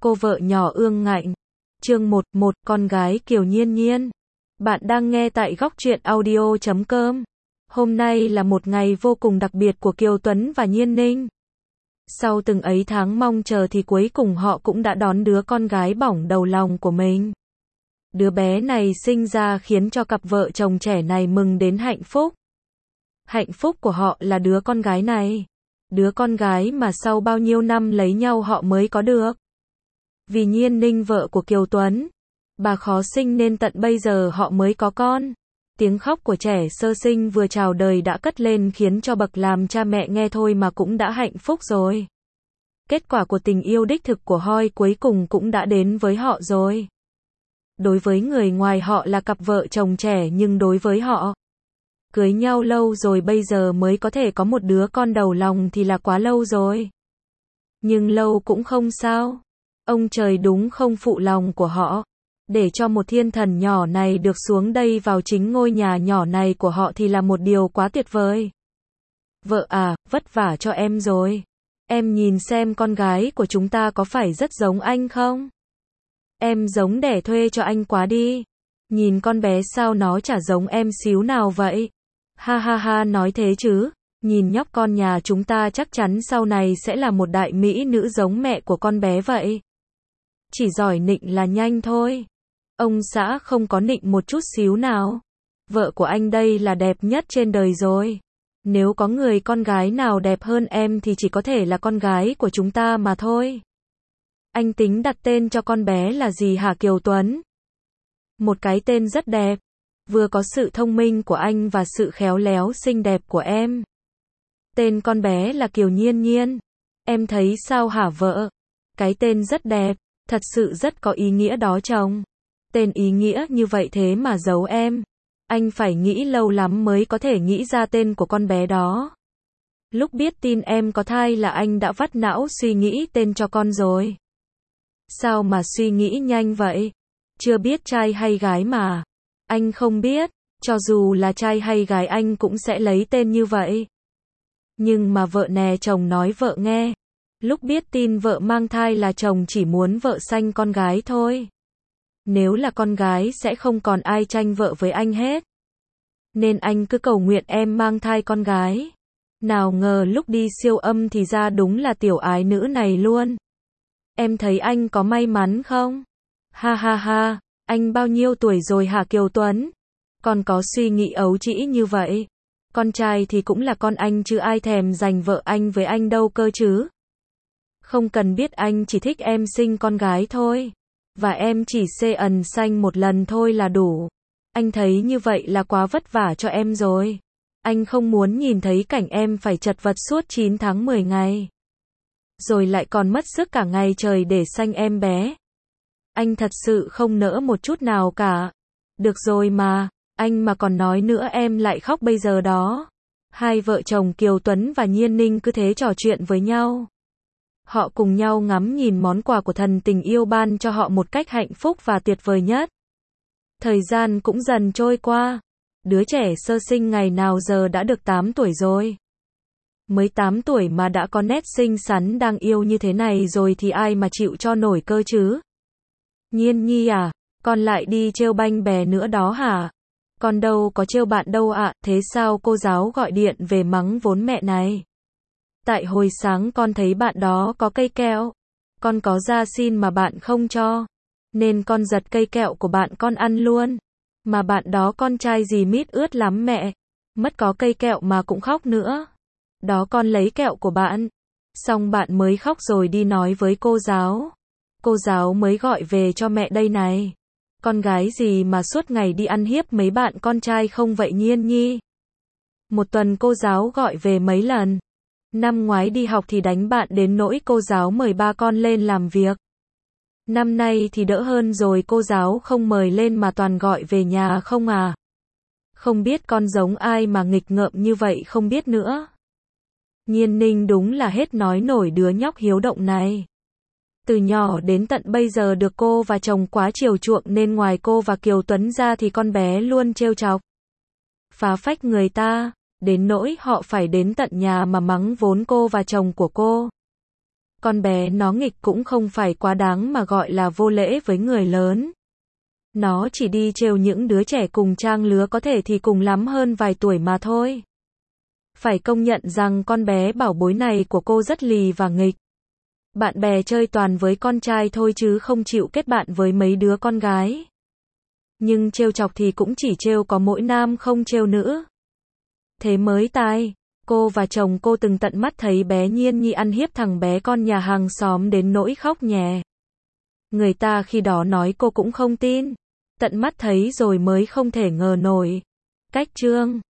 Cô vợ nhỏ ương ngạnh. Chương 11, con gái Kiều Nhiên Nhiên. Bạn đang nghe tại Góc Truyện Audio.com. Hôm nay là một ngày vô cùng đặc biệt của Kiều Tuấn và Nhiên Ninh. Sau từng ấy tháng mong chờ thì cuối cùng họ cũng đã đón đứa con gái bỏng đầu lòng của mình. Đứa bé này sinh ra khiến cho cặp vợ chồng trẻ này mừng đến hạnh phúc. Hạnh phúc của họ là đứa con gái này. Đứa con gái mà sau bao nhiêu năm lấy nhau họ mới có được. Vì Nhiên Ninh vợ của Kiều Tuấn, bà khó sinh nên tận bây giờ họ mới có con. Tiếng khóc của trẻ sơ sinh vừa chào đời đã cất lên khiến cho bậc làm cha mẹ nghe thôi mà cũng đã hạnh phúc rồi. Kết quả của tình yêu đích thực của Hoi cuối cùng cũng đã đến với họ rồi. Đối với người ngoài họ là cặp vợ chồng trẻ nhưng đối với họ, cưới nhau lâu rồi bây giờ mới có thể có một đứa con đầu lòng thì là quá lâu rồi. Nhưng lâu cũng không sao. Ông trời đúng không phụ lòng của họ. Để cho một thiên thần nhỏ này được xuống đây vào chính ngôi nhà nhỏ này của họ thì là một điều quá tuyệt vời. Vợ à, vất vả cho em rồi. Em nhìn xem con gái của chúng ta có phải rất giống anh không? Em giống đẻ thuê cho anh quá đi. Nhìn con bé sao nó chả giống em xíu nào vậy? Ha ha ha, nói thế chứ. Nhìn nhóc con nhà chúng ta chắc chắn sau này sẽ là một đại mỹ nữ giống mẹ của con bé vậy. Chỉ giỏi nịnh là nhanh thôi. Ông xã không có nịnh một chút xíu nào. Vợ của anh đây là đẹp nhất trên đời rồi. Nếu có người con gái nào đẹp hơn em thì chỉ có thể là con gái của chúng ta mà thôi. Anh tính đặt tên cho con bé là gì hả Kiều Tuấn? Một cái tên rất đẹp. Vừa có sự thông minh của anh và sự khéo léo xinh đẹp của em. Tên con bé là Kiều Nhiên Nhiên. Em thấy sao hả vợ? Cái tên rất đẹp, thật sự rất có ý nghĩa đó chồng. Tên ý nghĩa như vậy thế mà giấu em. Anh phải nghĩ lâu lắm mới có thể nghĩ ra tên của con bé đó. Lúc biết tin em có thai là anh đã vắt não suy nghĩ tên cho con rồi. Sao mà suy nghĩ nhanh vậy? Chưa biết trai hay gái mà. Anh không biết, cho dù là trai hay gái anh cũng sẽ lấy tên như vậy. Nhưng mà vợ nè, chồng nói vợ nghe. Lúc biết tin vợ mang thai là chồng chỉ muốn vợ sanh con gái thôi. Nếu là con gái sẽ không còn ai tranh vợ với anh hết. Nên anh cứ cầu nguyện em mang thai con gái. Nào ngờ lúc đi siêu âm thì ra đúng là tiểu ái nữ này luôn. Em thấy anh có may mắn không? Ha ha ha, anh bao nhiêu tuổi rồi hả Kiều Tuấn? Còn có suy nghĩ ấu trĩ như vậy. Con trai thì cũng là con anh chứ ai thèm giành vợ anh với anh đâu cơ chứ. Không cần biết anh chỉ thích em sinh con gái thôi. Và em chỉ xê ẩn sanh một lần thôi là đủ. Anh thấy như vậy là quá vất vả cho em rồi. Anh không muốn nhìn thấy cảnh em phải chật vật suốt 9 tháng 10 ngày. Rồi lại còn mất sức cả ngày trời để sanh em bé. Anh thật sự không nỡ một chút nào cả. Được rồi mà, anh mà còn nói nữa em lại khóc bây giờ đó. Hai vợ chồng Kiều Tuấn và Nhiên Ninh cứ thế trò chuyện với nhau. Họ cùng nhau ngắm nhìn món quà của thần tình yêu ban cho họ một cách hạnh phúc và tuyệt vời nhất. Thời gian cũng dần trôi qua. Đứa trẻ sơ sinh ngày nào giờ đã được 8 tuổi rồi. Mới 8 tuổi mà đã có nét xinh xắn đáng yêu như thế này rồi thì ai mà chịu cho nổi cơ chứ? Nhiên Nhi à, con lại đi trêu banh bè nữa đó hả? Con đâu có trêu bạn đâu ạ, thế sao cô giáo gọi điện về mắng vốn mẹ này? Tại hồi sáng con thấy bạn đó có cây kẹo. Con có ra xin mà bạn không cho. Nên con giật cây kẹo của bạn con ăn luôn. Mà bạn đó con trai gì mít ướt lắm mẹ. Mất có cây kẹo mà cũng khóc nữa. Đó con lấy kẹo của bạn. Xong bạn mới khóc rồi đi nói với cô giáo. Cô giáo mới gọi về cho mẹ đây này. Con gái gì mà suốt ngày đi ăn hiếp mấy bạn con trai không vậy Nhiên Nhi? Một tuần cô giáo gọi về mấy lần. Năm ngoái đi học thì đánh bạn đến nỗi cô giáo mời ba con lên làm việc. Năm nay thì đỡ hơn rồi, cô giáo không mời lên mà toàn gọi về nhà không à. Không biết con giống ai mà nghịch ngợm như vậy không biết nữa. Nhiên Ninh đúng là hết nói nổi đứa nhóc hiếu động này. Từ nhỏ đến tận bây giờ được cô và chồng quá chiều chuộng nên ngoài cô và Kiều Tuấn ra thì con bé luôn trêu chọc, phá phách người ta. Đến nỗi họ phải đến tận nhà mà mắng vốn cô và chồng của cô. Con bé nó nghịch cũng không phải quá đáng mà gọi là vô lễ với người lớn. Nó chỉ đi trêu những đứa trẻ cùng trang lứa, có thể thì cùng lắm hơn vài tuổi mà thôi. Phải công nhận rằng con bé bảo bối này của cô rất lì và nghịch. Bạn bè chơi toàn với con trai thôi chứ không chịu kết bạn với mấy đứa con gái. Nhưng trêu chọc thì cũng chỉ trêu có mỗi nam không trêu nữ. Thế mới tai. Cô và chồng cô từng tận mắt thấy bé Nhiên Nhi ăn hiếp thằng bé con nhà hàng xóm đến nỗi khóc nhè. Người ta khi đó nói cô cũng không tin. Tận mắt thấy rồi mới không thể ngờ nổi. Cách chương